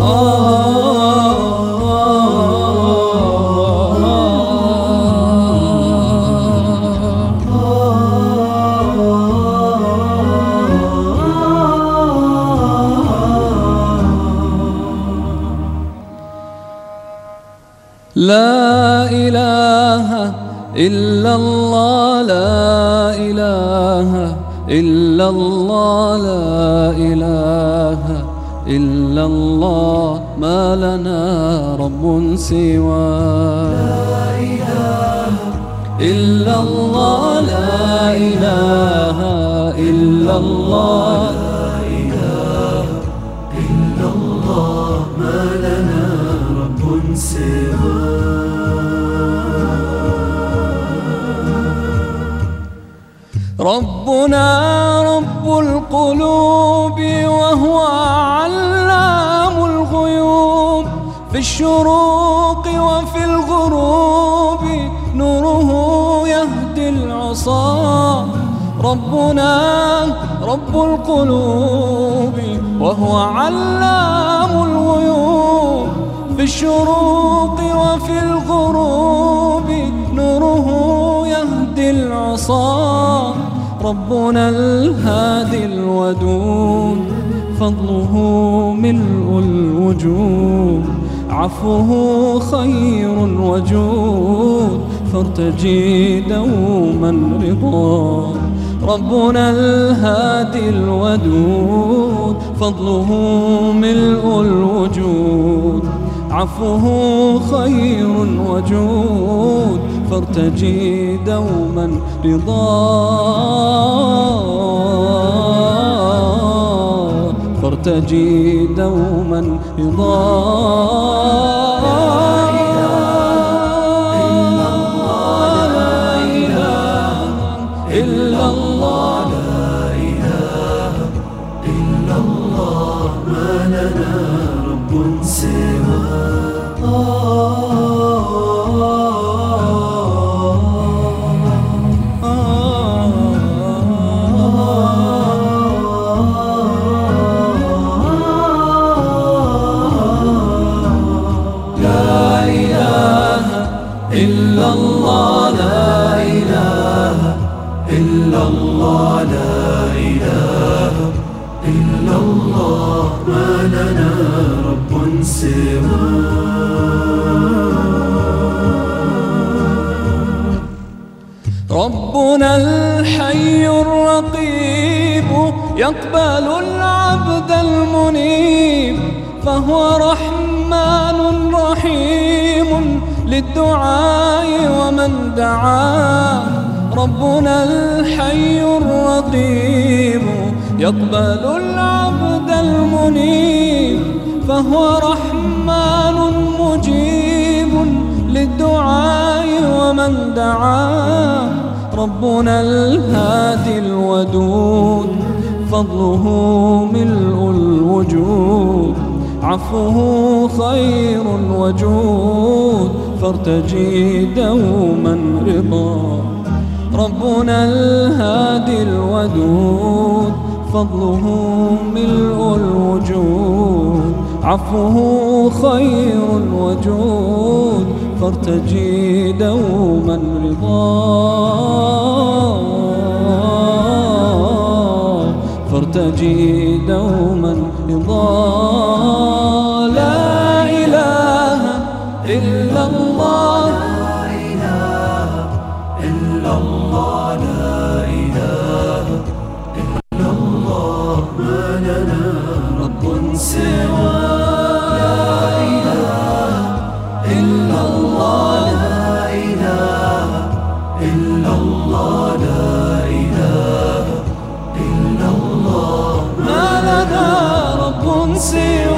لا إله إلا الله، لا إله إلا الله، لا إله إلا الله، ما لنا رب سواه. لا إله إلا الله، لا إله إلا الله، لا إله إلا الله، ما لنا رب سواه. ربنا رب القلوب وهو علام الغيوب، في الشروق وفي الغروب نوره يهدي العصا. ربنا رب القلوب وهو علام الغيوب، في الشروق وفي الغروب نوره يهدي العصا. ربنا الهادي الودود، فضله ملء الوجود، عفوه خير وجود، فارتجي دوما رضا. ربنا الهادي الودود، فضله ملء الوجود، عفوه خير وجود، فارتجي دوما رضا، فارتجي دوما رضا. إلا الله، لا إله إلا الله، ما لنا رب سواه. لا إله إلا الله، لا إله إلا الله، لا إله إلا الله، ما لنا رب سواه. ربنا الحي الرقيب يقبل العبد المنيب، فهو رحمن رحيم للدعاء ومن دعاه. ربنا الحي الرقيب يقبل العبد المنيب، فهو رحمن مجيب للدعاء ومن دعاه. ربنا الهادي الودود، فضله ملء الوجود، عفوه خير وجود، فارتجي دوما رضا. ربنا الهادي الودود، فضله ملء الوجود، عفوه خير وجود، فارتجي دوما رضا، فارتجي دوما رضا. لا إله إلا الله، لا إله إلا الله، لا إله إلا الله، ما لنا رب سواه. لا إله إلا الله، لا إله إلا الله، لا إله إلا الله، ما لنا رب سواه.